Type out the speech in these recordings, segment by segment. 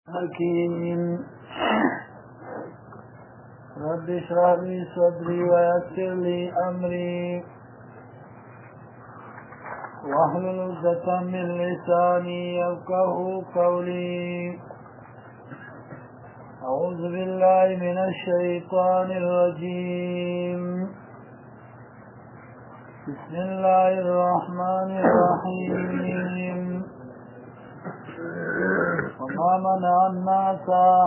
حكيم رب اشرح لي صدري ويسر لي أمري واحلل عقدة من لساني يفقهوا قولي أعوذ بالله من الشيطان الرجيم بسم الله الرحمن الرحيم وما منع الناس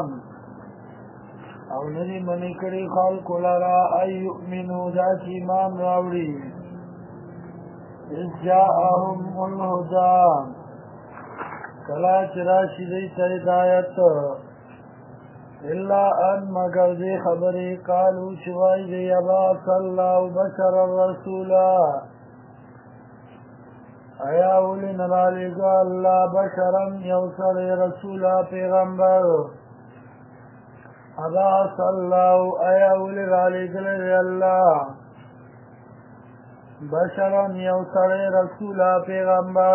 او ندی منی کری خلق لرا ای یؤمنو دا چی ایمان راوڑی اذ جاءهم الهدى کلا چراشی دیتا ہدایت الا ان مگر دی خبری قالو شوائی دی اباس اللہ بشر الرسولا ایا اولی نرالیگا اللہ بشرم یوسر رسولا پیغمبر اباس اللہ ایا اولی رالیگل اللہ بشرم یوسر رسولا پیغمبر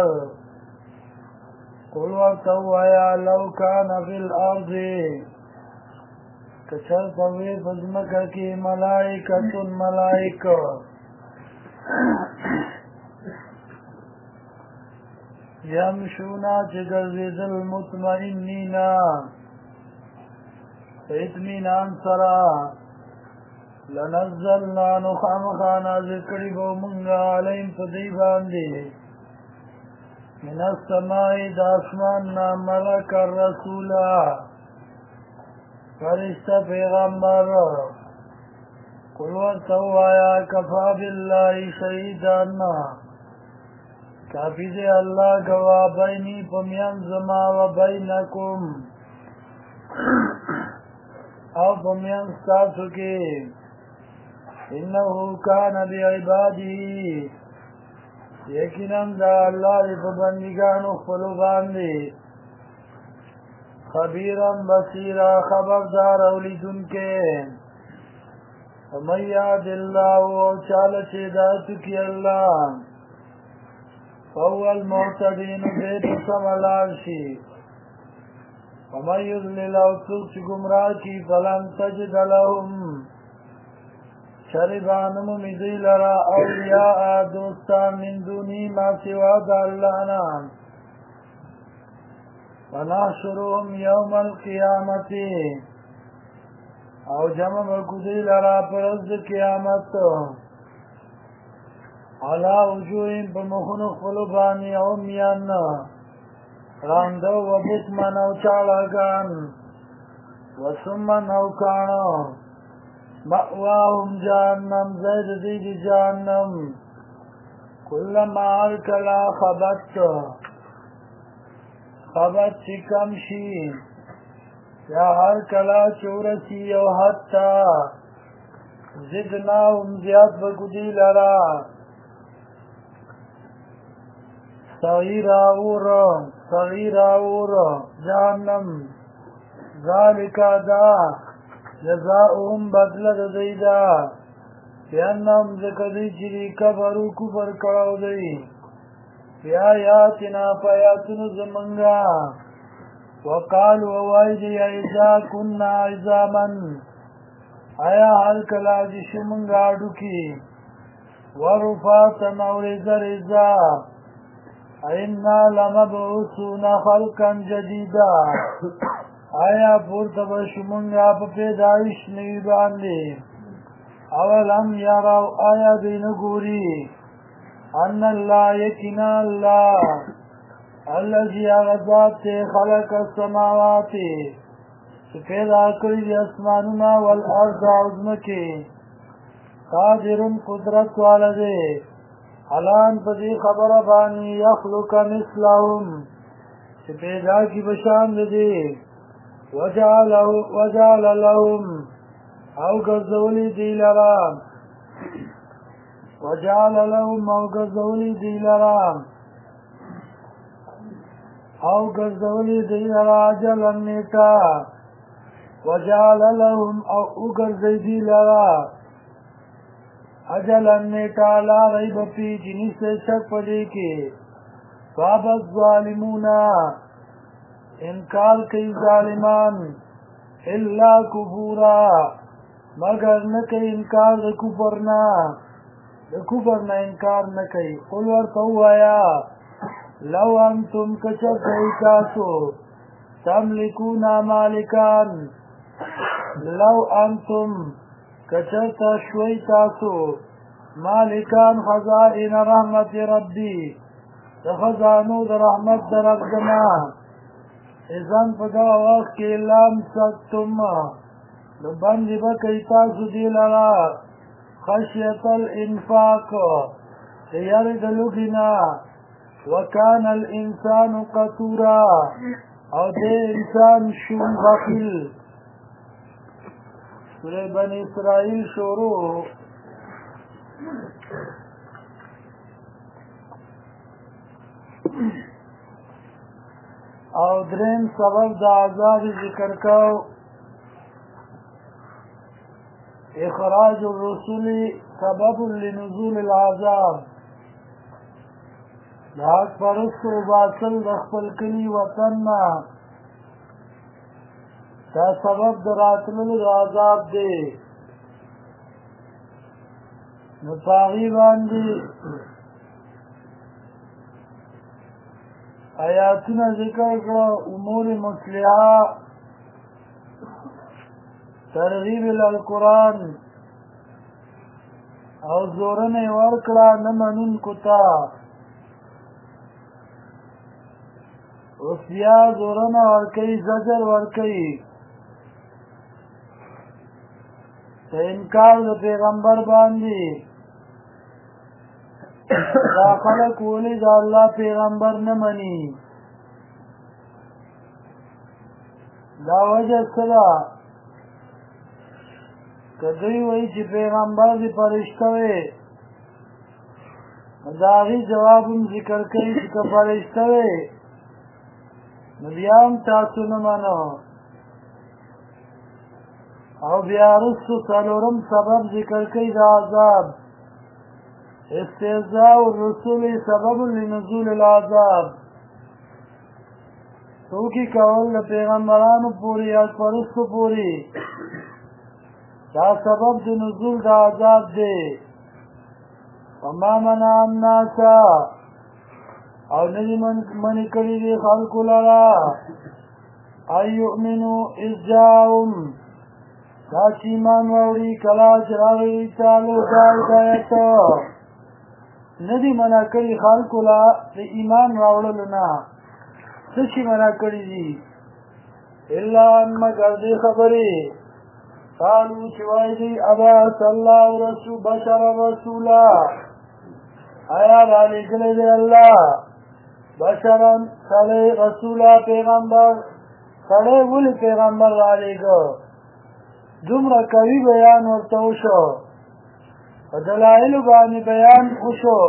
قل ورتو ایا لو کان فی الارض کچر طوی فزمکا کی ملائکتن ملائکہ یمشونا چگرزید المطمئنینا اطمینان سرا لنزلنا نخامخانا ذکری بو منگا علیم فدی باندی من السمائی داسماننا ملک الرسولا فرشتہ پیغمبر قل ورتو آیا کفا باللہ شہیدانا کافی دے اللہ گوا بینی پمیان زما و بینکم او پمیان ستاسو کے انہو کان بی عبادی یقیناً دا اللہ دی پبندگان اخفلو باندی خبیرم بصیرہ خبردار اولیدن کے ومن یهد اللہ و چالت ہدایت کی اللہ فهو المعتدين بيت سملال شي ومن يضلل او سوچ گمراہ کی فلن تجد لهم شربانم مزی لرا اولیاء دوستان من دونی ما سوا دا اللہ نام ونحشرهم یوم القیامت او جمع بکدی لرا پرزد قیامت علا وجوهیم پا مخنق فلوبانی عمیان راندو و بکمن او چالاگان و سمن او کانا مأواهم جہنم زید دید جہنم کلما ارکلا خبت چکم شی یا ہر کلا چورسی او حتی زدناهم زیاد بکدی لرا صغیر آور جہنم ذالکا دا جزاؤهم بدلد دیدا بیانم ذکری چلی کبرو کفر کڑاو دی بی آیاتنا پیاتن زمنگا وقالو وائدی ایزا کننا عزامن آیا حل کلا جشمنگا ڈکی ورفاتن اور ازر ازا اینا لمبعوثون خلقا جدیدا آیا پورتا بشمنگا پا پیدایش نوی باندی اولم یارو آیا دینگوری ان اللہ یکنا اللہ اللذی اغذات خلق السماوات پیدا کری اسماننا والارض عظمکی قادر قدرت والدے حالان پدی خبر بانی یخلق مثلهم چه پیدا کی بشان دی وجعل لهم او گرزولی دی لرام وجعل لهم او گرزولی دی لرام او گرزولی دی لرا اجلا نیتا وجعل لهم او گرزی دی لرام اجل نیٹا لا ریب فی جنی سے شک پدے کے فاب الظالمون انکار کئی ظالمان الا کفورا مگر نکئی انکار د کفر نه انکار نکئی. قل ورته ووایه لو انتم کچرته تاسو تملکون مالکان لو انتم کچرته شوی تاسو مالکان خزائن رحمت ربی د خزانو د رحمت د رب زما اذن په دغه وخت کې لام سکتم نو باندې به کوي تاسو دې لره خشیت الانفاق د یارې د لوږې نه وکان الانسان قتورا او دې انسان شوم بخیل. سورې بني اسرائیل شروع او دریم سبب د عذاب ذکر کو اخراج الرسول سبب لنزول العذاب د حق پرستو باطل د خپل کلي وطن نه دا سبب د راتللو د عذاب دی. نو په هغې باندې آیاتونه ذکر کړه امور مصلحه ترغیب القرآن او زورنه ورکړه نه منونکو ته. اوس بیا زورنه ورکوي زجر ورکوي په انکار د پیغمبر باندې. دا خلک ولې د الله پیغمبر نه مني؟ دا وجه څه ده؟ که دوی وایي چې پیغمبر دې فرشته وی د هغې جواب هم ذکر کوي چې که فرشته وی نو بیا هم تاسو نه منو. او بیا وروستو څلورم سبب ذکر کوي د عذاب استهزاء الرسول سبب لنزول العذاب. ټوکې کول د پیغمبرانو پورې یا پرستو پورې دا سبب د نزول د عذاب دی. وما منع الناس او ندی منې کړي دي خلکو لره ان یؤمنوا اذ جاءهم دا چې ایمان راوړي کله چې راغی تعالی دا هدایت ندی منع کړي خلکو له د ایمان راوړلو نه. څه شي منع کړي دي؟ الا ان مگر دې خبرې قالو چې وایي دي ابعث الله بشر رسولا آیا رالیږلی دی الله بشرا سړی رسولا پیغمبر. سړی ولې پیغمبر رالیږه؟ دومره قوي بیان ورته وشو په دلایلو باندې بیان وشو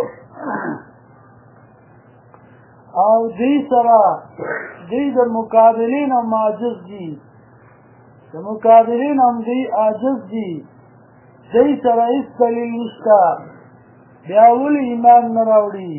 او دې سره دې د مقابلین هم عاجز دي د مقابلین هم دې عاجز دي دې سره هېڅ دلیل نشته بیا ولې ایمان نه راوړي؟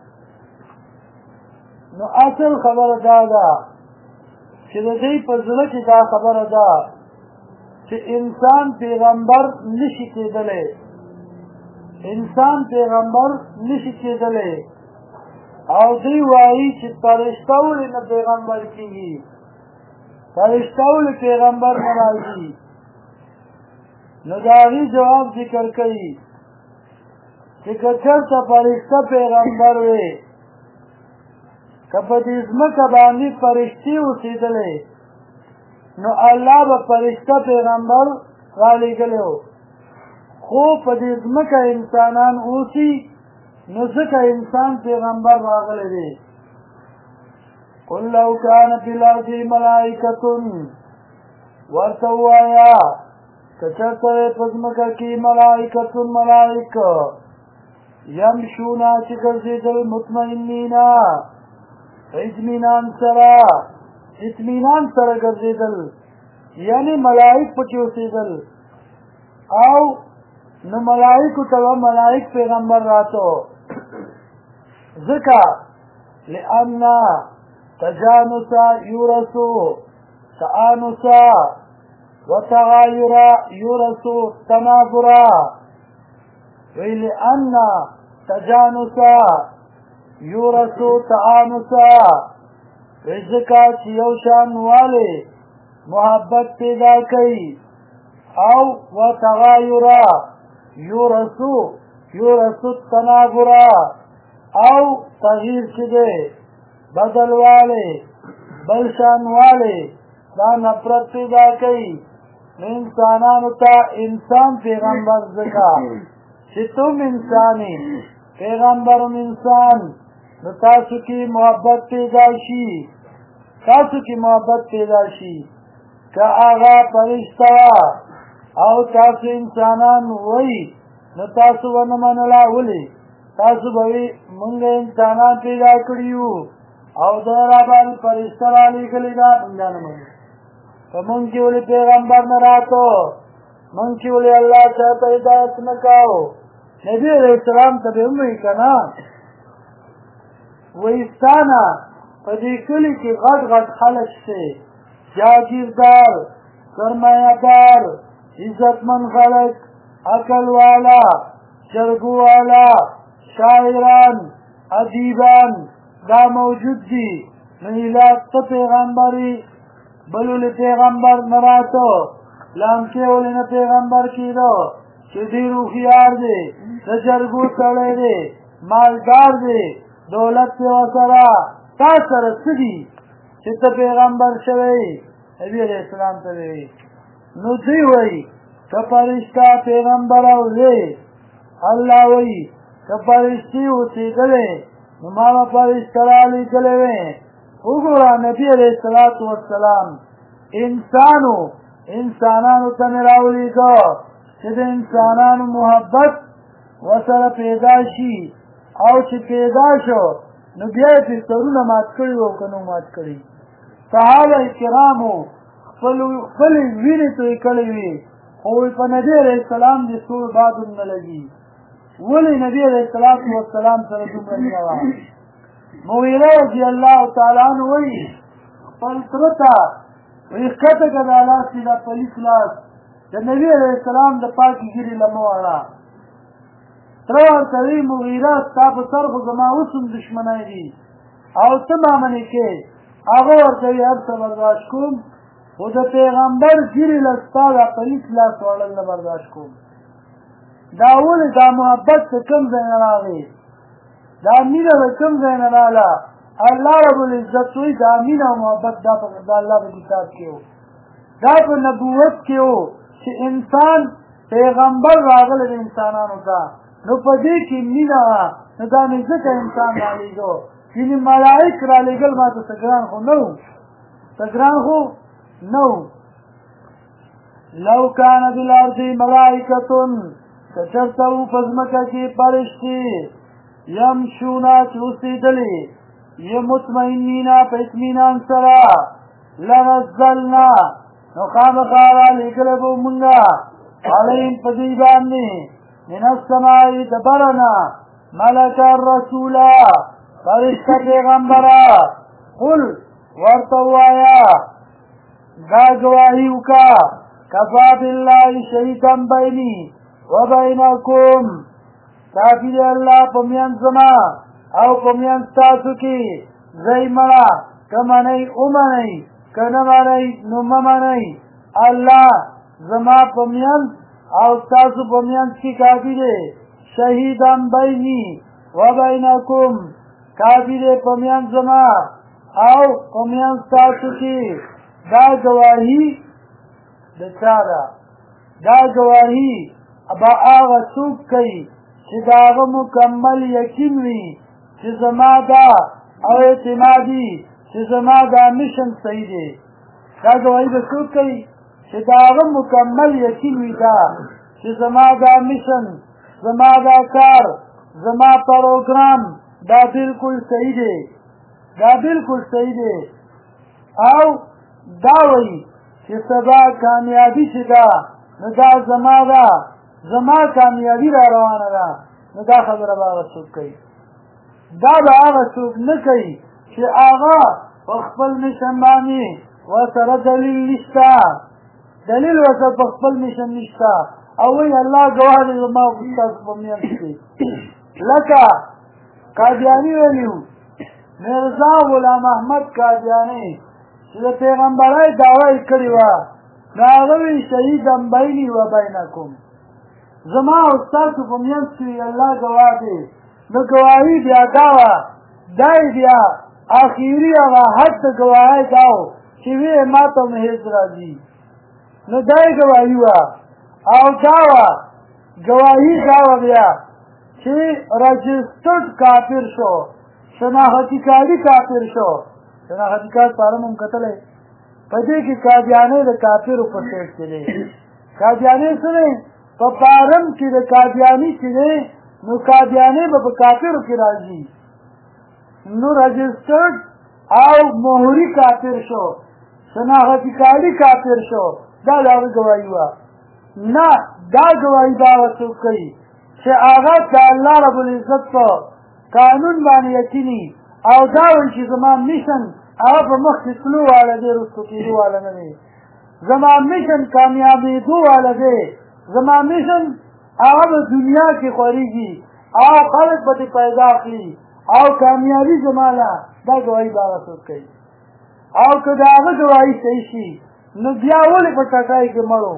نو اصل خبره دا ده چې د دې په زړه کې دا خبره ده چې انسان پیغمبر نشي کېدلی انسان پیغمبر نشي کېدلی او دوی وایي چې فرشته ولې نه پیغمبر کېږي فرشته ولې پیغمبر نه راځي. نو د هغې جواب ذکر کوي چې که چېرته فرشته پیغمبر وی که په دې ځمکه باندې فرشتې اوسېدلی نو الله به فرشته پیغمبر رالیږلی و خو په دې ځمکه انسانان اوسي نو ځکه انسان پیغمبر راغلی دی. قل لو کان فی الارض ملائکة ورته ووایه که چېرته وی په ځمکه کې ملائکة ملائکه یمشونه چې ګرځېدل مطمئنینا اطمینان سره ګرځېدل یعنی ملائک پکې اوسېدل او نو ملائکو ته به ملائک پیغمبر راته ځکه لأن تجانسا یورثو تآنسا وتغايرا یورثو تنافرا لأن تجانسا یورثو تآنسا ذکا چې یو شان والے محبت پیدا کئی او وتغايرا یورثو تنافرا او تغییر چدے بدل والے بلشان والے دا نفرت پیدا کئی انسانانو تا انسان پیغمبر ذکا چې تم انسانی پیغمبرم انسان نو تاسو کی محبت پیدا شي که آغا پرشتہ او تاسو انسانان وی نو تاسو ونمنلا ولی تاسو بوی منگ انسانان پیدا کریو او دورا بال پرشتہ رالی گلی دا منگانا منگ منگ کی ولی پیغمبر نراتو منگ کی ولی اللہ چاہتا ہدایت نکاو نبی علیہ السلام تبی اموی کنا ویستانا پدی کلی کی غد غد خلق سے جاگیردار سرمایہ دار عزت من خلق عقل والا جرگو والا شاعران ادیبان دا موجود دی نهیلات تا پیغمبری بلولی پیغمبر نراتو لامکے ولی نا پیغمبر کی دو چی دیرو خیار دے دا جرگو سڑے دے مالدار دے دولت پہ وسرا تا سر سدی چی تا پیغمبر شوئی نبی علیہ السلام تبی نو دی وی که پرشتہ پیغمبر او لے اللہ وی که پرشتی ہوتی گلے نماما پرشتہ رالی گلے وی اگرا نبی علیہ السلام انسانانو تنراولی گو چید انسانانو محبت وسر پیدا شی او چی پیدا شو نو بیائی پی سرون مات کری و کنو مات کری صحابہ کرامو خپلی وینی توی کلی وی خوی پا نبی علیہ السلام دی سور بادم نلگی ولی نبی علیہ السلام سر دمرنی آوان مغیرہ رضی اللہ تعالیٰ عنہ وی پلترتا ویخکتا کدا اللہ سیدہ پلیس لاس دا نبی علیہ السلام دا پاکی گیری لموارا تروار تاوی مغیرہ تاپ سرخ زما اسم دشمنائی دی او تمامنی کے آغا ورطوی ارسا برداشت کم و دا پیغمبر گیری لستا دا پلیس لاس وارل برداشت کم دا اولی دا محبت تا کم زین راغی دا مینہ دا کم زین رالا اللہ رب العزت وی دا مینہ و محبت دا اللہ با کتاب کیو دا پا نبوت کیو چی انسان پیغمبر راغل دا انسانانو تا نو پا دے کی مینہ نو دا نزک انسان رالی گو یعنی ملائک رالی گل ما تا سگران خو نو لو کان بالارض ملائکتن کچرتو فزمکا کی پرشتی یمشونا چوستی دلی یہ مطمئنینا پا اتمینان سرا لنزلنا نخام خارا لگلبو منگا علیم پدیبانی من السمائی دبرنا ملکا الرسولا فرشتہ پیغمبرا قل ورطوایا دا گواہیو کا کفا باللہ شہیدن بینی وبینکم کافی دے اللہ پمیان زما او پمیان ستاسو کی زی مرا کمانی امانی کنمانی نممانی اللہ زما پمیان او ستاسو پمیان کی کافی دے شہیدن بینی وبینکم کافی دے پمیان زما او پمیان ستاسو کی دا گواہی دچارا دا گواہی ابا آغا سوک کئی چی داغا مکمل یقین وی چی زما دا او اعتمادی چی زما دا مشن صحیح دے دا گواہی با سوک کئی چی داغا مکمل یقین وی دا چی زما دا مشن زما دا کار زما پروگرام دا بالکل صحیح دے دا بالکل صحیح دے او داوی چی سبا کامیابی چی دا نو دا زما دا زما کامیابی را روانه دا نو دا خبر با آغا سوک کئی دا با آغا سوک نکئی چی آغا خپل مشن باندې ورسره دلیل نشته دلیل ورته په خپل مشن نشته او وایي الله ګواه دی زما ستاسو په منځ کې لکه قادیاني ویلي وو مرزا غلام احمد قادیاني چې د پیغمبرۍ دعوه یې کړې وه نو هغه وایي شهیدا بیني و بینکم زما او ستاسو په منځ کې الله ګواه دی نو ګواهي بیا دا وه دا یې بیا آخري هغه حد د ګواهۍ دا و چې ویې ما ته محض راځي نو دا یې ګواهي وه او دا وه ګواهي دا وه بیا چې رجسټرډ کافر شو شناختی کاري کافر شو شناختی کار پاره مو کتلی په دې کې قادیانۍ د کافرو په سیټ کې دی قادیانۍ څه دی په پارم کې د قادیاني چې دی نو قادیانۍ به په کافرو کې راځي نو رجسټرډ او مهري کافر شو شناختی کاري کافر شو دا د هغه ګواهي وه نه دا ګواهي دا څوک کوي چې هغه د الله رب العزت په قانون باندې یقیني او دا وایي چې زما میشن هغه په مخکې تلو واله دی رسو کېدو واله نه دی زما میشن کامیابېدو واله دی زما میشن هغه په دنیا کې خورېږي او خلک به دې پیدا کړي او کامیابي زما ده دا ګواهي به هغه څوک کوي او که د هغه ګواهي صحیح شي نو بیا ولې په ټټای کې مړو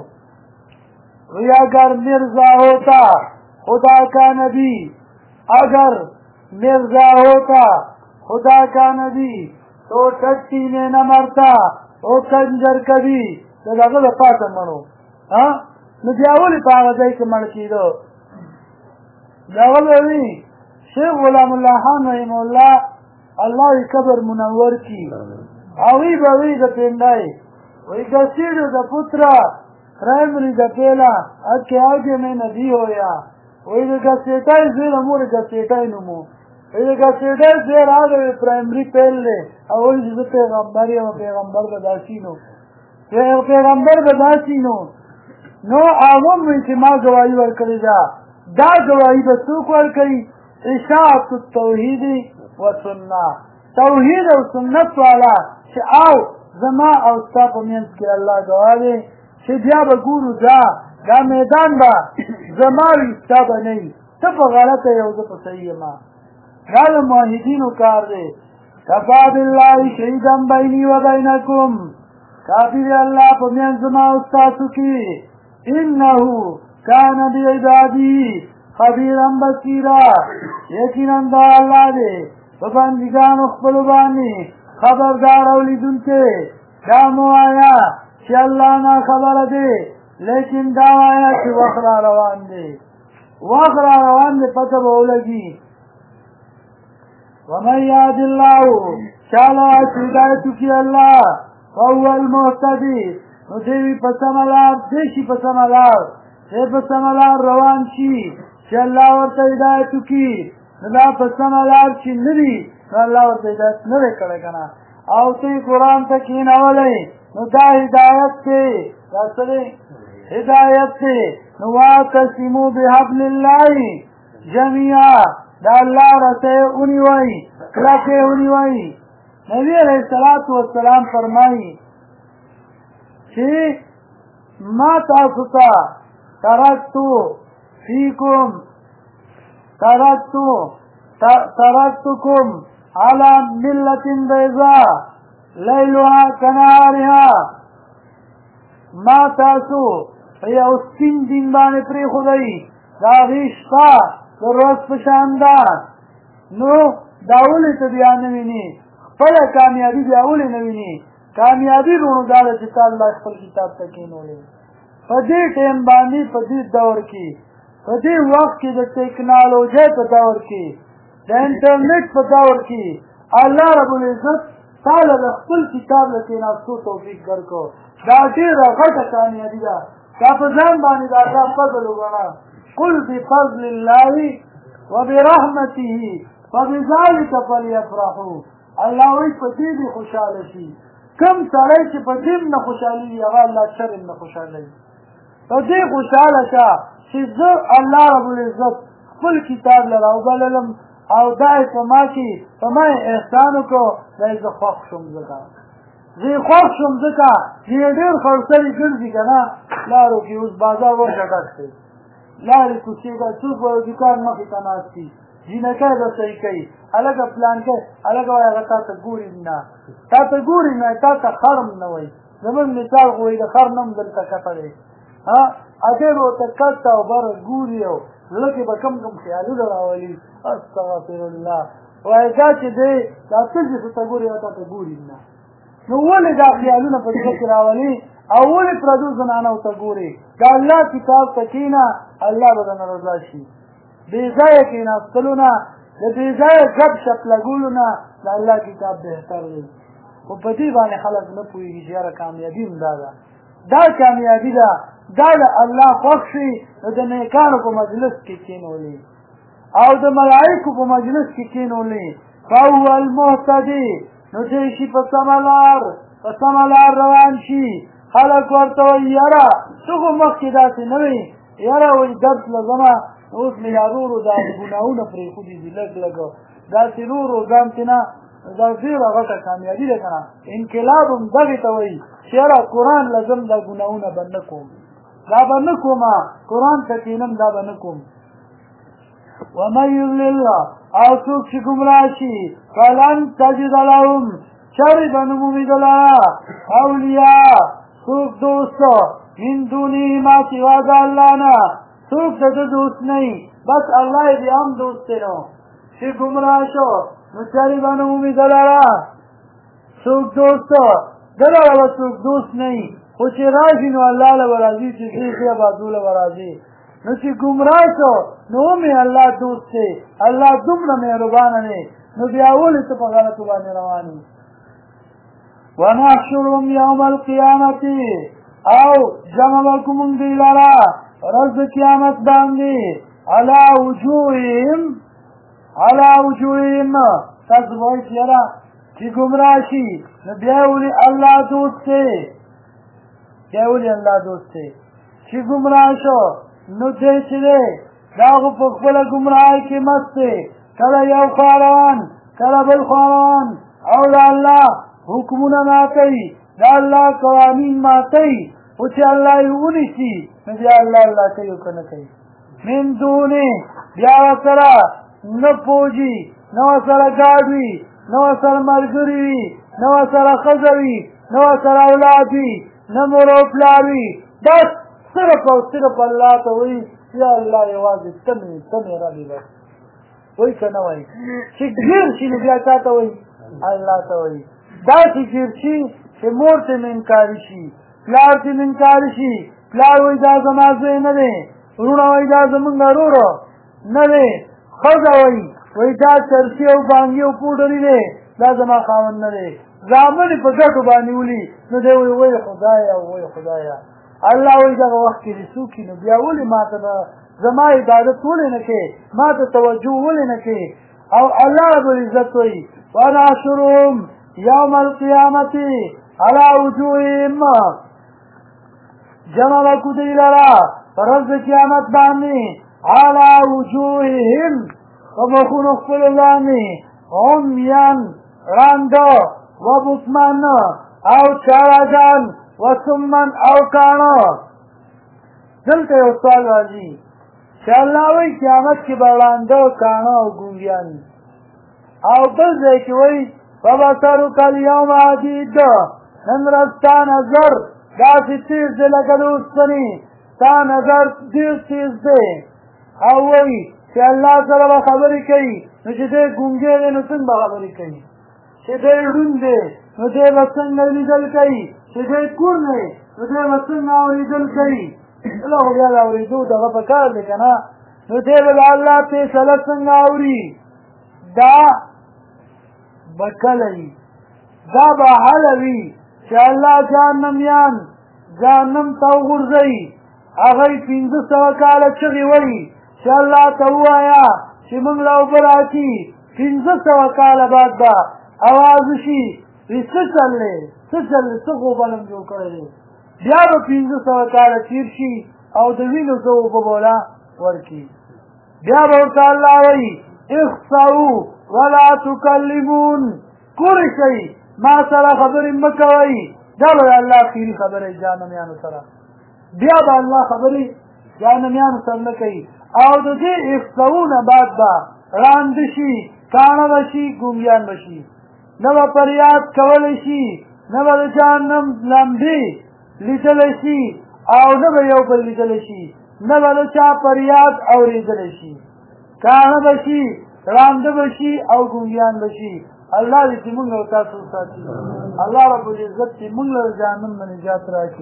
اگر مرزا ہوتا خدا کا نبی اگر مرزا ہوتا خدا کا نبی تو ٹٹی میں نہ مرتا او کنجر کبھی دا داغه د پاته مړو نو بیا ولې په هغه ځای کې مړ کېدو داغه به وي شیخ غلام الله خان رحم الله الله یې قبر منور کړي هغوی به وي د پنډای وہی گسیڑ دا پترا پرائمری دا پیلا اچھے آگے میں ندی ہویا وہی دا گسیٹائی زیر امور گسیٹائی نمو وہی دا گسیٹائی زیر آگے پرائمری پیل لے اولی جزو پیغمبری و پیغمبر بداسینو پیغمبر بداسینو نو آغم ویسی ما گواہی ورکلی دا گواہی بسوک ورکلی اشاعت التوحید و سنہ توحید و سنت والا چه آو زما او ستا په منځ کې الله ګواه دی چې بیا به ګورو دا میدان به زما وي ستا به نه وي ته په غلطه یې او زه په صحیح یم دا د موحدینو کار دی کفا بالله شهیدا بیني و بینکم کافي دی الله په منځ زما او ستاسو کې انه کان بعباده خبیرا بصیرا یقینا دا الله دی په بندګانو خپلو باندې خبردار اولیدونکو دا مو آیا چې الله نه خبره دی لیکن دا آیا چې وخت را روان دی پته به ولګي ومن یهد الله چاله چې هدایت وکړي الله فهو المهتدی نو دی وي په سمه لار دی شي په سمه لار دی په سمه لار روان شي چې الله ورته هدایت وکړي نو دا په سمه لار چې نه وي نو الله ورته هدایت نه دی کړی که نه او تی قرآن ته کښېنولی نو دا هدایت دی دا څه دی هدایت دی نو واعتصموا بحبل الله جمیعا دا الله رسۍ ونیوئ کلکې ونیوئ نبي علیه الصلاة والسلام فرمایي چې ما تاسو ته ترکتکم على ملة بيضاء ليلها كنهارها ما تاسو یو سپین دین باندې پرېښودی د هغې شپه د ورځ په شان ده نو دا ولې ته بیا نه وینې خپله کامیابي بیا ولې نه وینې کامیابي رونو دا ده چې تا الله خپل کتاب ته کښېنولې په دې ټایم باندې په دې دور کې په دې وخت کې د ټیکنالوژۍ په دور کې د انټرنیټ په دور کې الله رب العزت تعالی د خپل کتاب له کښېناستو توفیق درکړو دا ډېره غټه کامیابي ده دا په ځان باندې د الله فضل وګڼه قل بفضل الله وبرحمته فبذلك فليفرحوا الله وایي په دې دې خوشحاله شي کوم سړی چې په دې نه خوشحالېږي هغه الله شر نه خوشحالوي په دې خوشحاله شه چې زه الله رب العزت خپل کتاب له راوبللم او دا په ما کې په ما احسان وکړو دا زه خوښ شوم ځکه زه خوښ شوم ځکه چې ډېر خرڅلي ګرځي که نه لارو کې اوس بازار ورته ډک دی لارې کوڅې ته څوک به دوکان مخې ته ناست وي جینکۍ به صحیح کوي هلکه پلانکی هلکه وایي هغه تا ته ګوري نه تا ته ګوري نه تا ته خرم نه وایي زمونږ مثال خو وایي د خر نه هم دلته کته دی اګر ورته کټ او بره ګوري او زړه کې به کم کم خیالونه راولي استغفر الله وایي دا چې دی دا څه چې ته ګوري او تا ته ګوري نه نو ولې دا خیالونه په زړه کې راولي او ولې پردو زنانو ته ګوري دا الله کتاب ته کښېنه الله به درنه رضا شي بې ځایه کښېناستلو نه د بې ځایه ګپ شپ لګولو نه د الله کتاب بهتر دی خو په دې باندې خلک نه پوهېږي چې یاره کامیابي هم دا ده دا کامیابي ده دا د الله خوښ شي نو د نیکانو په مجلس کې کښېنولي او د ملایکو په مجلس کې کښېنولي فهو المهتدي نو دی شي په سمه لار روان شي خلک ورته وایي یاره ته خو مخکې داسې نه وې یاره وایي درس لزمه اوس مې یا ورو دا ګناهونه پرېښودي دي لږ لږ داسې ورو ځان کې نه دا ډېره غټه کامیابي ده که نه انقلاب هم دغې ته وایي چې یاره قرآن لزم دا ګناهونه به نه کوم دا به نه کومه قرآن ته کښېنم دا به نه کوم ومن یضلل او څوک چې ګمراه شي فلن تجد لهم چرې به نه مومي د لره اولیاء څوک دوست من دونې ما سوا د الله نه څوک د ده دوست نه وي بس الله یې بیا هم دوست دی نو چې ګمراه شو نو چرې به نه مومي د لره څوک دوست د لره به څوک دوست نه وي خو چې راشي نو الله له به راځي چې ښې بازو له به راځي نو چې ګمراه شو نو مې الله دوست دی الله دومره مهربانه دی نو بیا ولې ته په غلطو باندې روان یې ونحشرهم یوم القیامة او جمع بکو مونږ دوی لره ورځ د قیامت باندې علی وجوههم تاسو وایئ چې یاره چې ګمراه شي نو بیا ولې الله دوست دی چې ګمراه شو نو دی چې دی دا خو په خپله ګمراهۍ کې مست دی کله یو خوا روان کله بل خوا روان او د الله حکمونه ماتوي د الله قوانین ماتوي خو چې الله یې ونیسي نو بیا الله کوي او که نه کوي من دونې بیا ورسره نه پوجي نه ورسره ګاډ وي نه ورسره ملګري وي نه ورسره ښځه وي نه ورسره اولاد وي نه مور او پلار وي بس صرف او صرف الله ته وایي یا الله یوازې ته مې ربې بس وایي که نه وایي چې ګیر شي نو بیا چا ته وایي الله ته وایي داسې ګیر شي چې مور ته مې انکاري شي پلار ته مې انکاري شي پلار وایي دا زما زوی نه دی وروڼه وایي دا زمونږ ورور نه دی ښځه وایي دا چرسي او بانګي او پوډري دی دا زما خاوند نه دی زامن په ګټو باندې ولي نو دی وایي خدایا الله وایي دغه وخت کې دې څوک نو بیا ولې ما ته زما عبادت ولې نه کوې ما ته توجه ولې نه کوې او الله رب العزت وایي ونحشرهم یوم القیامة علی وجوههم جمع بکو دی لرا ورځ د قیامت باندې علی وجوههم په مخونو خپلو باندې عمیان ړانده وبکمن او چاړهګان وسمن او کاڼه دلته یو سوال راځي چې الله وایي قیامت کې به ړانده او کاڼه او ګونګیان او بل ځای کې وایي فبصرک الیوم حدید نن ورځ ستا نظر داسې تیز دی لکه د اوسپنې ستا نظر ډېر تیز دی او وایي چې الله سره به خبرې کوي نو چې دی ګونګی دی نو څنګه به خبرې کوي چې دی ړوند دی نو دی به څنګه لیدل کوي چې دی کور دی نو دی به څنګه اورېدل کوي الله خو بیا د اورېدو دغه په کار دی که نه نو دی به د الله فیصله څنګه اوري دا به کله وي دا به هله وي چې الله جهنمیان جهنم ته وغورځوي هغه یې 500 کاله چغې وایي چې الله ته ووایه چې موږ له اوبه راکړي 500 کاله بعد به اواز وشي وایي څه چل دی څه غوبل هم جوړ کړی دی بیا به 500 کاله تېر شي او د وینو څه اوبه به وله ورکړي بیا به ورته الله وایي اخسعوا ولا تکلمون کوری شئی ما سره خبرې مه کوئ دا به الله اخري خبرې جهنمیانو سره بیا به الله خبرې جهنمیانو سره نه کوي او د دې اخسعو نه بعد به ړانده شي کاڼه به شي ګونګیان به شي نه به فریاد کولی شي نه به د جهنم لمبې لیدلی شي او نه به یو بل لیدلی شي نه به د چا فریاد اورېدلی شي کاڼه به شي ړانده به شي او ګونګیان به شي الله دې چې موږ او تاسو ساتي الله رب العزت چې موږ له جهنم نه نجات راکړي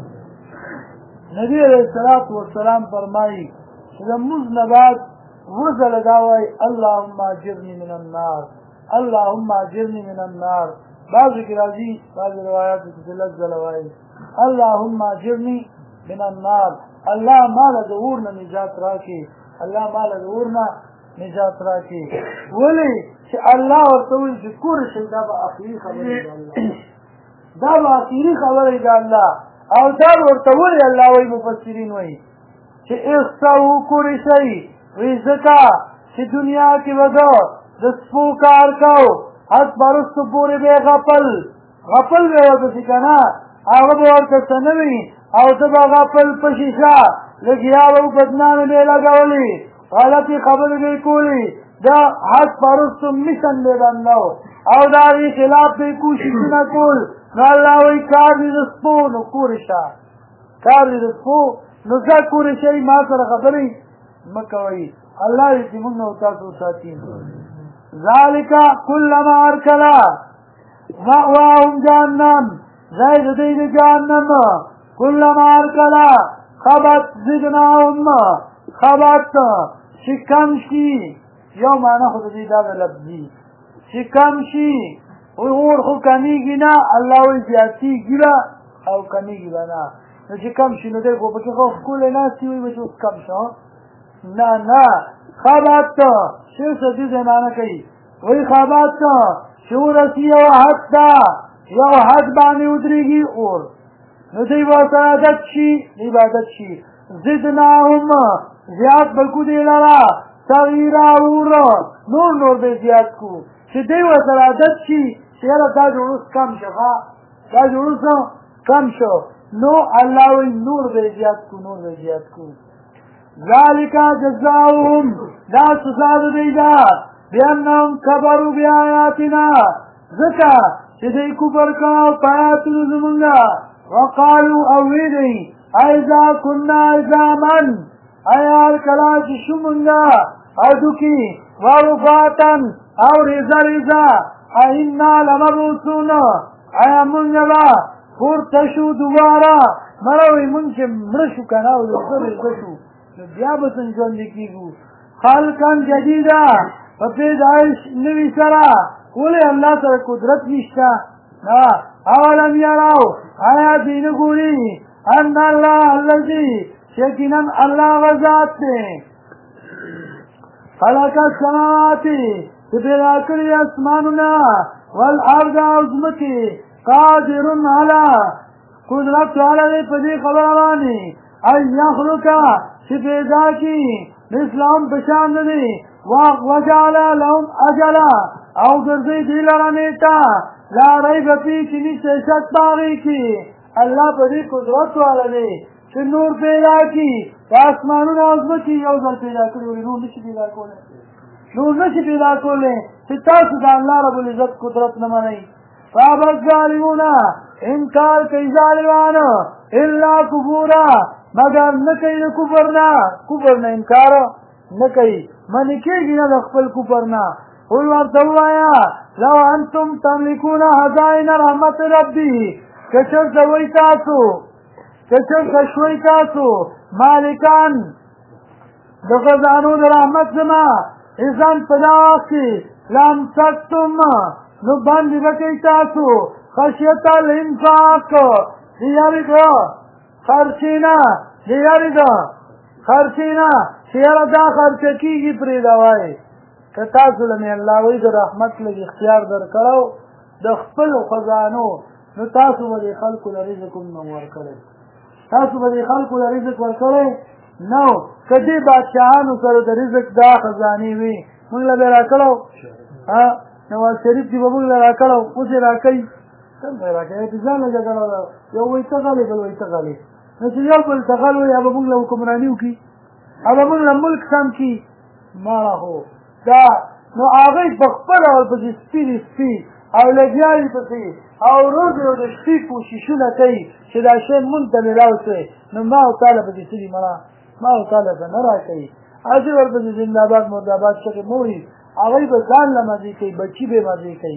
نبی علیه الصلاة والسلام فرمایي چې د لمونځ نه بعد اووه ځله دا وایي اللهم اجرني من النار اللهم اجرني من النار بعضو کې راځي بعضو روایاتو کې لس ځله وایي اللهم اجرني من النار الله ما له د اور نه نجات راکړي الله ما له د اور نه نجات راکړي ولې چې الله ورته وایي چې کور شي دا به اخري خبرې ده دا به اخري خبرې ده الله او دا ورته ولې الله وایي مفسرین وایي چې اخسعوا کور شي وایي ځکه چې دنیا کې به ده د سپو کار کو حد برستو پورې به غفل به ورپسې که نه هغه به ورته څه نه وي او ته به غفل په شیشه لګیا به بدنامې به یې لګولې غلطې خبرې به یې کولې دا حد پرستو مشن به بنده و او د هغې خلاف به یې کوششونه کول نو الله وایي کار دې د سپو نو کورې شه کار دې د سپو نو ځه کورې شئ ما سره خبرې مه کوئ الله دې چې موږ او تاسو ساتي ذالک کلما ارکلا مأواهم جهنم ځای د دوی د جهنم کلما ارکلا خبت زدناهم خبت چې کم شي یو معنی خو د دې دغه لفظي چې کم شي اور خو کمیږي نه الله وایي زیاتېږي به او کمیږي به نه نو چې کم شي نو دی خو پکې خو ښکلی ناستې وایي به چې اوس کم شو نه خبت شیر سدی زمانه کوي وی خبت چې ورسي یو حد ته یو حد باندې ودرېږي اور نو دوی به ورسره عادت شي زدناهم زیات به کړو دې لره تغییره اور نور به زیات کړو چې دوی ورسره عادت شي چې یاره دا جوړوس کم شو دا جوړوس کم شو نو الله وایي نور به زیات کړو ذالک جزاؤهم دا سزا د دوی ده بأنهم کفروا بآیاتنا ځکه چې دوی کفر کړه په آیاتونو زمونږ وقالو او وی دوی ایذا کنا عظاما ایا هر کله چې شو مونږه هډوکي ورفاتا او ریزه اینا لمبعوثون ایا مونږ به پورته شو دوباره مړه وایي مونږ چې مړه شو که نه او ریزه شو بیا به څنګه ژوندي کېږو خلقا جدیده په پیدایش نوي سره ولې الله سره قدرت نشته نه اولم یرو آیا دوی نه ګوري ان الله الذي یقینا الله هغه ذات دی خلق السماوات چې پیدا کړي اسمانونه والارض او ځمکې قادر علی قدرت والا دی په دې خبره باندې ان یخلقا چې پیدا کړي اسلام پشان نه دی وجعل لهم اجلا او ګرځي دې لره نیټه لا ریب فیه چې نشته شک په هغې کې الله په دې قدرت والا دی چې نور پیدا کړي د اسمانونو او ځمکې یو ځل پیدا کړي ولې نور نشي پیدا کولی چې تاسو د الله رب العزت قدرت نه منئ فابى الظالمون انکار کوي ظالمان الا کفورا مگر نه کوي د کفر نه انکار نه کوي منې کېږي نه د خپل کفر نه قل ورته ووایه لو انتم تملکون خزائن رحمت ربي که چېرته شوئ تاسو مالکان د خزانو د رحمت زما اذن په دا وخت کې لامسکتم نو باندې به کوئ تاسو خشیت الانفاق د یارې د خرچې نه چې یاره دا خرچه کېږي پرېږده وایي که تاسو له مې الله وایي د رحمت لږ اختیار درکړو د خپلو خزانو نو تاسو به دې خلکو له رزق هم نه ورکړی نو که دې بادشاهانو سره د رزق دا خزانې وي موږ له به را کړو نواز شریف چې به موږ له را کړو اوس یې را کوي څنګه را کوي چې ځان له جګړه ده یو وایي ته غلی بل وایي ته غلی نو چې یو بل ته غل وایي هغه موږ له حکمراني وکړي هغه موږ له ملک سم کړي ماړه هو دا نو هغوی په خپله ورپسې سپي او لګیا دي پسې او روز یو د شپې کوششونه کوي چې دا شی مونږ ته میلاو شوی نو ما او تا له پسې څه دي مړه ما او تا له څه نه را کوي هسې ورپسې زندهباد مردهباد چغې مه وایي هغوی به ځان له مزې کوي بچي به مزې کوي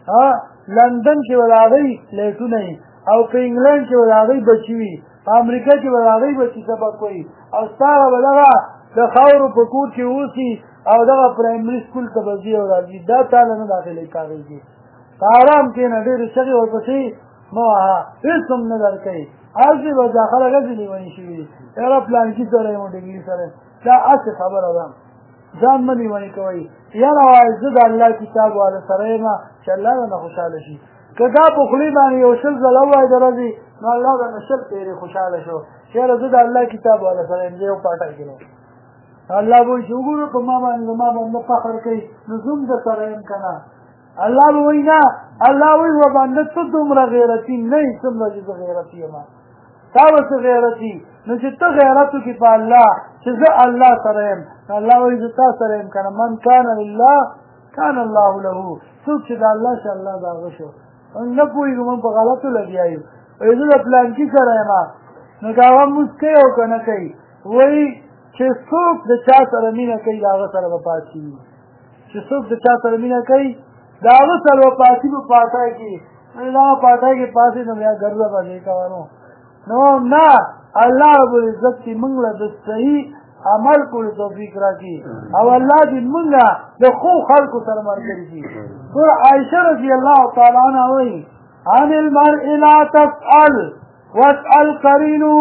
لندن کې به د هغوی فلیټونه وي او په انګلنډ کې به د هغوی بچي وي په امریکا کې به د هغوی بچي سبق وایي او ستا به دغه د خاورو په کور کې اوسي او دغه پرایمري سکول ته به ځي او راځي دا تا له نه داخلې کاږي آرام کېنه ډېرې چغې ورپسې مه وهه هېڅ هم نه در کوي هسې به دا خلک هسې لیوني شوي دي یاره پلانکي سره یم ډګري سره دا هسې خبره ده ځان مه لیوني کوئ یاره وایي زه د الله کتاب والا سره یم چې الله به نه خوشحاله شي که دا په خولې باندې یو شل ځله ووایي د ورځې نو الله به نه شل پېرې خوشحاله شو چې یاره زه د الله کتاب والا سره یم زه یو پاټی کې نو الله به وایي چې وګوره په ما باندې فخر کوي نو زه هم در سره یم که نه الله به وایي نه الله وایي و بنده ته دومره غیرتي نه یې څومره چې زه غیرتي یم تا به څه غیرتي نو چې ته غیرت وکړې په الله چې زه الله سره یم الله وایي زه تا سره یم که نه من کان لله کان الله له څوک چې د الله شي الله د هغه شو نه پوهېږو موږ په غلطو لګیا یو وایي زه د پلانکي سره یم نو که هغه مونځ کوي او که نه کوي وایي چې څوک د چا سره مینه کوي د هغه سره به پاتې وي چې څوک د چا سره مینه کوي د هغه سره به پاتې په پاټی کې دغه پاټی کې پاتې نو بیا ګرځه به دې کوه نو نه الله رب العزت چې موږ له د صحیح عمل کولو توفیق راکړي او الله دې موږ د ښو خلکو سره ملګري کړي سوره عایشه رضی الله تعالی عنها وایي عن المرء لا تسأل واسأل قرینه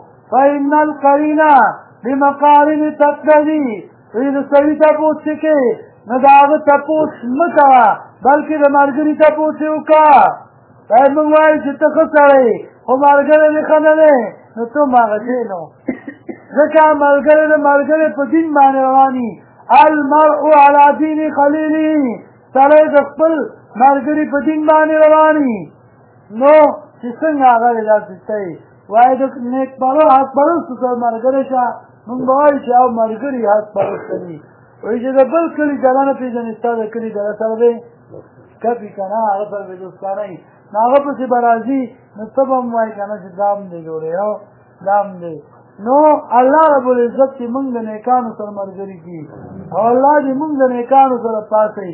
فإن القرین بمقارن تقتدي وایي د سړي تپوس چې کوې نو د هغه تپوس مه کوه بلکې د ملګري تپوس یې وکړه باید موږ وایو چې ته ښه سړی خو ملګری دې ښه نه دی نو ته هم هغسې نو ځکه ملګری د ملګری په دین باندې رواني المرء علی دین خلیلي سړی د خپل ملګري په دین باندې رواني نو چې څنګه هغه دی داسې ته وایي د نیکمرغه حق پرستو سره ملګری شه موږ به وایو چې او ملګري حق پرسته دي وایي چې د بل کلي ډله نه پېژنې ستا د کلي ډله سره دی کپي که نه هغه سره به دوستانه وي نو هغه پسې به راځي نو ته به هم وایي که نه چې دا هم دی جوړې دا هم دی نو الله رب العزت چې موږ د نیکانو سره ملګري کړي او الله دې موږ د نیکانو سره پاسوي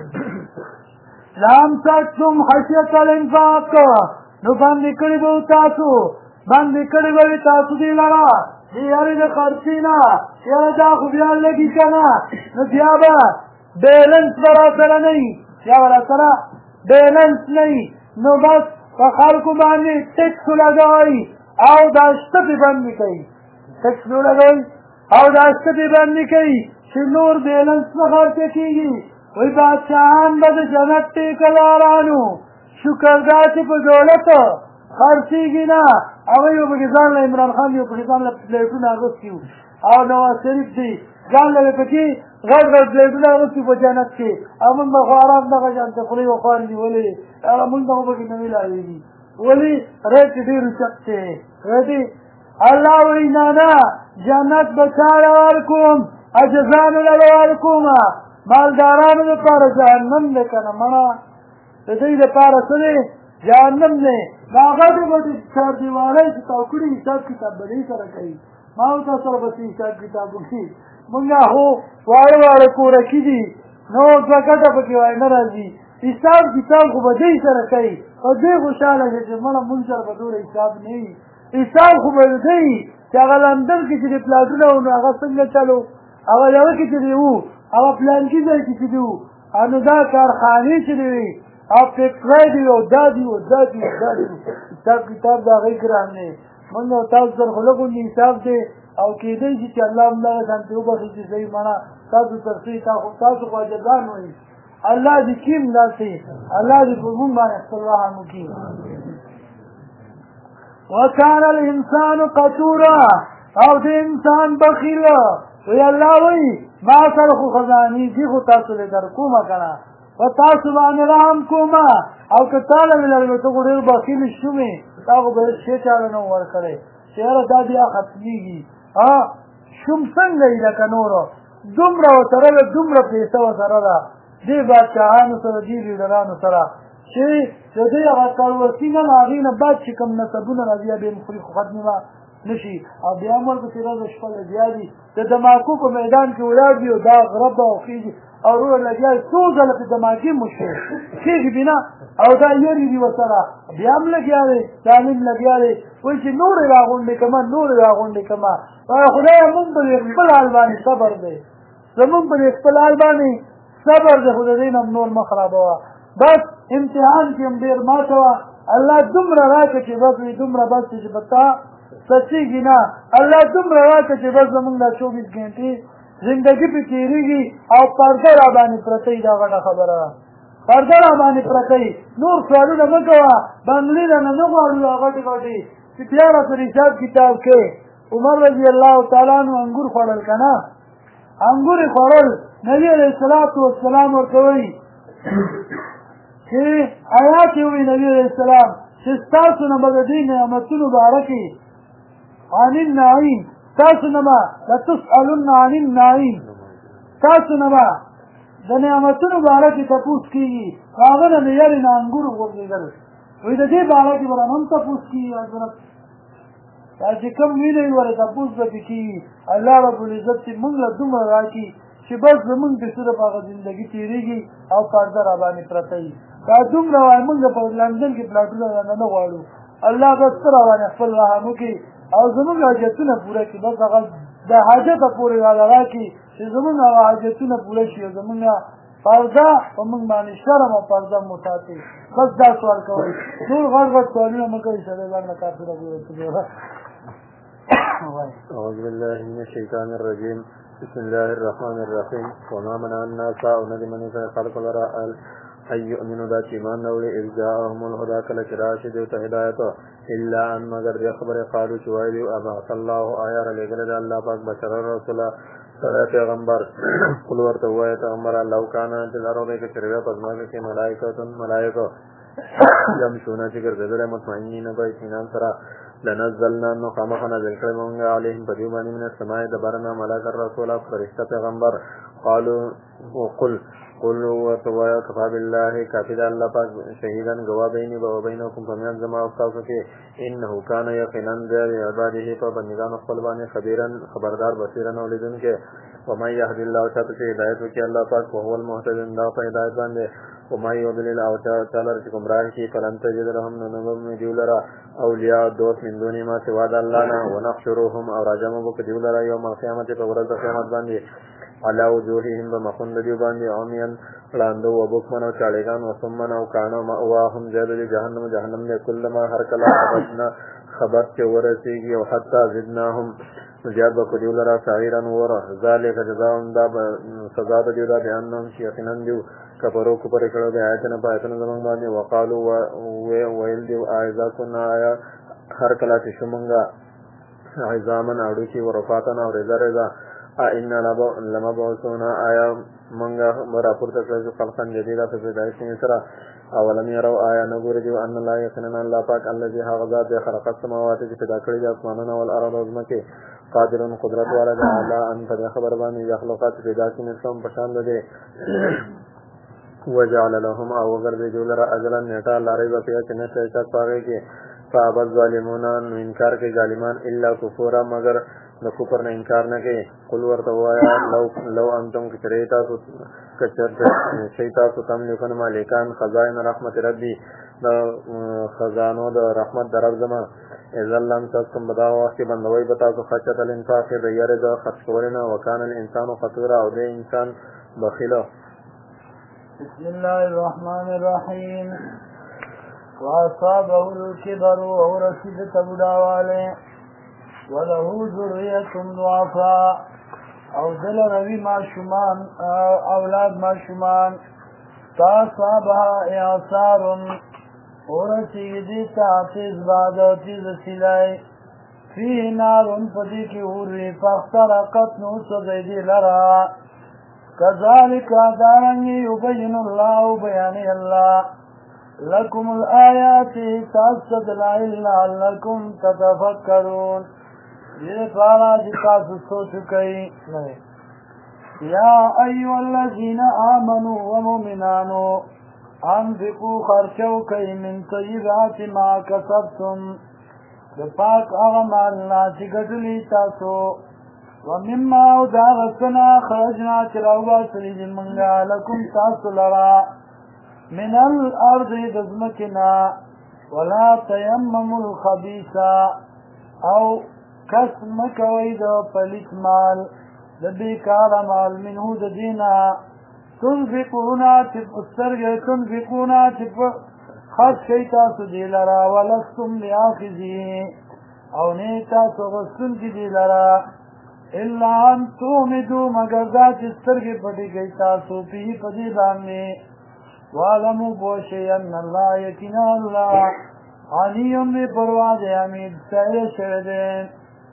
لامسکتم خشیة الانفاق نو باندې کړي به تاسو باندې کړي به تاسو دې لره دې یارې د خرڅې نه یاره دا خو بیا لګي که نه نو بیا به بیلنس به را سره نه وي بیا به را سره بیلنس نه وي نو بس په خلکو باندې ټکس لګوئ او دا شته بندي کوي ټکس لګوئ او دا شته بندي کوي چې نور بیلنس نه خرڅه کېږي وایي بادشاهان به د جنت ټیکهدارانو شکردا چې په دولت خرڅېږي نه هغوی به پکې ځان له عمران خان یو پکې ځان له پلیټونه اغوستي وو او نواز شریف دی ځان له پکې غټ غټ پلیټونه اغوستي په جنت کې او موږ به خو ارام دغه شانته خولې وخوارلي ولې هغه مونږ ته خو پکې نه میلاوېږي ولې ریټ ډېر اوچت دی ریټې الله وایي نه نه جنت به چاله ورکوم اجزانو له به ورکوم مالدارانو دپاره جهنم دی که نه مړه د دوی دپاره څه دی جهنم دی دا غټې غټې چاردیوالۍ چې تاو کړي حساب کتاب به دې سره کوي ما او تا سره به څه حساب کتاب وکړي مونږ خو واړه واړه کورکي دي نو دوه ګټه پکې وای نه راځي حساب کتاب خو به دې سره کوي او دې خوشحاله شي چې مړه مونږ سره به دومره حساب نه وي حساب خو به دی چې هغه لندن کې چې د پلاټونه وو نو هغه څنګه چلو هغه یوه کې چې دی وو هغه پلانکي ځای کې چې دی وو نو دا کارخانې چې دی وي او فکرای دی او دا دی او دا دی او دا دی حساب کتاب د هغې ګران دی مونږ او تاسو سره خو لږ حساب دی او کېدی شي چې الله همدغه شانتې وبخښي چې صحیح مڼه تاسو ترخی تاسو خو اجرګان وایي الله دې کیم داسې الله دې په مونږ باندې خپل رحم وکړي وکان الانسان قتورا او دې انسان بخیل وی الله وایي ما سره خو خزاني دي خو تاسو له در کومه کنه و تاسو باندې رحم کومه او که تعالی ولر ته ډېر بخیل شومې تا خو به شي چاله نو ور کړې چیرې دا بیا ختميږي شوم څنګه یې لکه نورو دومره سره دومره پیسې سره ده دې بادشاهانو سره دې لیډرانو سره چې د دې هغه کاروسي نه هغې نه بعد چې کوم نسبونه راځي بیا به مخري خو ختمه نشي او بیا مر په تیرا د شپه بیا دي د دماکو په میدان کې ولاړ دي او دا غرب او خيږي او ورو لګیا څو ځله په دماکي مشکل کېږي بنا او دا یوري دی وسره بیا هم لګیا دی ظالم لګیا دی وایي چې نور راغونډې کما نور راغونډې کما خدای مونږ په خپل حال باندې صبر دی زمونږ په خپل حال باندې صبر دی خدای دې هم نور مخربوه بس امتحان کې هم ډېر ماته وه الله دومره راکړه چې بس وي دومره بس چې بتا سچېږي نه الله دومره راکړه چې بس زمونږ دا 24 ګنټې زندګي پې تېرېږي او پرده را باندې پرته وي دا غټه خبره ده پرده را باندې پرته وي نور سوالونه مه کوه بنګلې نه نه غواړو دا غټې غټې چې بیا راته حساب کتاب کې عمر رضی الله تعالی عنه انګور خوړل که نه انګور یې خوړل نبي علیه الصلاة والسلام ورته وایي چې آیات یې وایي نبي علیه السلام چې ستاسو نه به د دې نعمتونو باره کې عن النعیم تاسو نه به لتسألن عن النعیم تاسو نه به د نعمتونو باره کې تپوس کېږي هغه نه د یارې نه انګور وغورځېدل وایي د دې باره کې به رانه هم تپوس کېږي حضرت دا چې کوم وینه وي ورې تپوس به پې کېږي الله رب العزت چې موږ له دومره راکړي چې بس زمونږ د صرف هغه زندګي تېرېږي او پرده را باندې پرته وي دا دومره وایي موږ په لندن کې پلاټونه رانه نه غواړو الله بس ته را باندې خپل رحم وکړي او زمونږ حاجتونه پوره کړي بس هغه د حاجته پورې راله راکړي چې زمونږ هغه حاجتونه پوره شي او زمونږ پرده په موږ باندې شرم او پرده مو ساتي بس دا سوال کوئ نور غټ غټ سوالونه مه کوئ سړی ځان نه کافره ګوره أعوذ بالله من الشيطان الرجيم بسم الله الرحمن الرحيم وما منع الناس أو ندمن خلق الوراء أن يؤمنوا ذات إيمان نولي إذ جاءهم الهدى كلك راشد وتهداية إلا أن مگر خبر قالوا شوائد أبعث الله آيار لقلد الله پاک بشر الرسول صلى پیغمبر قل ورتوائے پیغمبر لو کانا انت الارض کے چروے پزماک کے ملائکہ یمشونا چکر زدر مطمئنین با اطمینان سرا لنزلنا نقامخنا ذکر مونگا علیہم بدیوبانی من السماء دبرنا ملاک الرسول فرشتہ پیغمبر قالوا وقل قل وتوایا کفا بالله کافی دا اللہ پاک شہیدان گوا بینی و بینکم فمیان زما افتاسو کے انہو کانا یقیناً دیر عباده پا بندگان خلبانی خبیرا خبردار بصیرا اولیدن کے ومن یهد اللہ چاہتا چه ہدایت وکی اللہ پاک وهو المحتدن دا پا ہدایت باندے ومن یضلل او چالر چه گمراہ کی فلن تجد لهم ننظم دیولرا اولیاء دوست من دونی ما سواد اللہ نا ونحشروهم او راجم بک دیولرا یوم القیامت پا ورد قیامت باندے علا وجوههم بمخون دیو باندې عميان لاندو وبکمن او چاړېګان وسمن او کانو مأواهم جهنم جهنم نے کلما هر کلا خبر چې ورسیږي او حتی زدناهم زیاد بکو دیو لرا سعیرا ورا ذالک جزاهم دا سزا د دیو دا بیانهم چې یقینا دیو کفرو کو پر کړه د آیتونه په آیتونه زمونږ باندې وقالو ویل دیو اعزا كنا آیا هر کلا چې شومنګا عظامن اړو چې ورفاتنا او رضا اینا لمبعوثون آیا منگا راپورته کړو خلقا جدیدا په پیدایش سره اولم يروا آیا نګور دیو ان الله یقینا الله پاک الذي هغه ذات خلق السماوات چې پیدا کړی د اسمانونو او الارض او ځمکې قادر قدرت والا دی الله ان په خبر باندې خلقات پیدا کړي نسم پشان لده وجعل لهم او وګرځي جوړه اجلا نیټه لاري په پیاچ نه څه پاږي کې فابد ظالمون انکار کوي ظالمان الا کفورا مگر د کفر نه انکار نه کوي قل ورته وایا لو انتم کچریتا سو کچرته شیتا سو تم لیکن مالکان خزائن رحمت ربی د خزانو د رحمت درب زما ازلم تاسو بدا وخت بندوي بتا سو خچت الانفاق د یاره د خرج کولنه وکانه الانسان خطورا او د انسان بخیله بسم الله الرحمن الرحيم وأصابه الكبر ورسد تبداواله وله ذرية ضعفاء او دل روي ما شمان اولاد ما شمان فأصابها إعصار ورسد تعتز بعد تیز سلائی فيه نار فديك أوري فاخترقت نوس زيدي لرا كذلك دارنگی یبین اللہ بیانی اللہ لکم الآیات تاسد دلائل لعلکم تتفکرون یہ پارا جتا سوچ کئی یا ایوہ الذین آمنوا ومؤمنانو انفقوا خرچو کئی من طیبات ما کسبتم دپاک اغمالنا چی گدلی تاسو ومما وداغسنا خرجنا چراوبا سرید منگا لکم تاسو لرا من الارض دزمکنا ولا تیمموا الخبیثا او کس مکوی دا پلیت مال دا بیکار مال منہو دا دینا تنفقونا چپ خرچ کئی تاسو دی لرا ولستم بیاخذی او نیتا سو غسن کی دی لرا الا ان تومدو مگر دا چسترگی پٹی گئی تاسو پی پدی باننی وعلمو بوشی ان اللہ یکینا اللہ عنیم بی پرواز حمید سہر شردین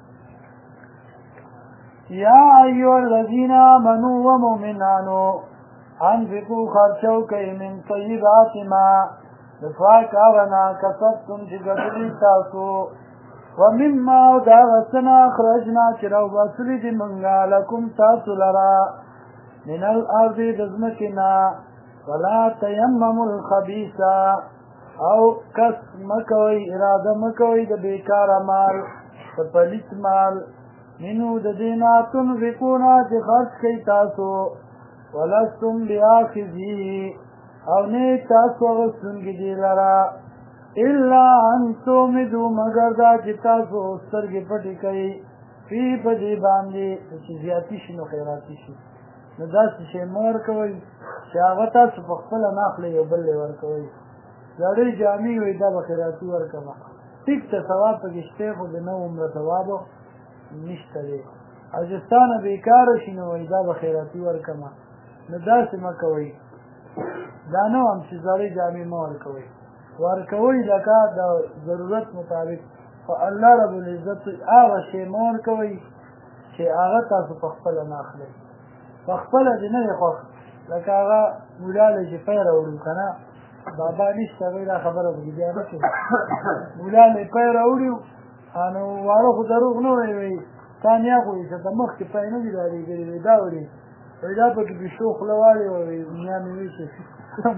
یا ایوہ الذین آمنوا ومؤمنانو انفقوا خرچو کئی من طیبات ما دفاق آغنا کسبتم چی گدلی تاسو ومما داغسنا اخرجنا چراو باسلی دی منگا لکم تاسو لرا من الارض دزمکنا ولا تیمموا الخبیثا او کس مکوی اراده مکوی د بیکار مال د پلیت مال منو د دینا تنفقونا چی خرچ کئی تاسو ولستم بیاخذی او نیک تاسو غسنگی دی لرا الا ان تومدو مگر دا چی تاسو سترگی پٹی کئی فی پدی باندی چی زیادی شی نو خیراتی شی نو دا سی مور کوئی چی آغا تاسو پخپل ناخلی یو بلی ور کوئی زاڑی جامی وی دا بخیراتی ور کما تیک تا ثواب پکشتے خود نو عمر ثوابو نشتا دی اجستان بیکار شی نو وی دا بخیراتی ور کما نو دا سی مکوئی دا نو هم چی زاڑی جامی مور کوئی ورکوی لکا دا ضرورت مطابق فالله رب العزت آغا شی مور کوي چې آغا تاسو پخپل ناخلی پخپل دی نه خوخ لکه آغا مولاله چې پیر اوړو کنه بابا نشته غیر خبره بگی بیا نشو مولاله پیر اوړو انو واره خو دروغ نه وی تانیا خو چې د مخ کې پای نه دی لري ګری دا وړي پیدا پکې بشو خلواړي وي دنیا مې وی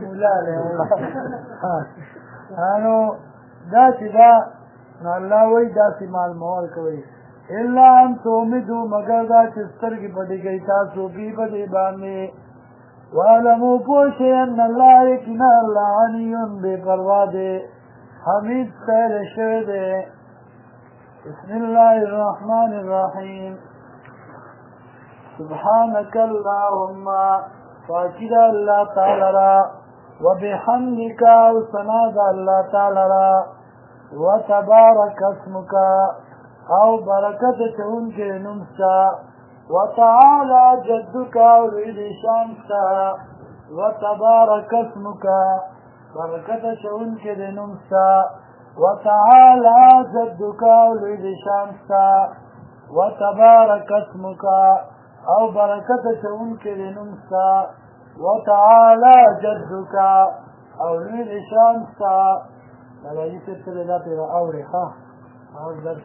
مولاله انو دا چې دا الله وی دا سی مال مول کوي الا ان تومدو مگر دا چې سترګې پټې کوي تاسو بي پدې باندې وعلمو پوشی ان اللہ یکنا اللہ عنیون بے پروا دے حمید سہل شوه دے بسم اللہ الرحمن الرحیم سبحانک اللہم فاکد اللہ تعالی را وبحمدک وسناد اللہ تعالی را وتبارک اسمک او برکت چون کے نمسا وتعالى جدك ولد شانك وتبارك اسمك بركة شونك لنمسا وتعالى جدك ولد شانك وتبارك اسمك او بركة شونك لنمسا وتعالى جدك ولد شانك ملايك التلالات الى اوري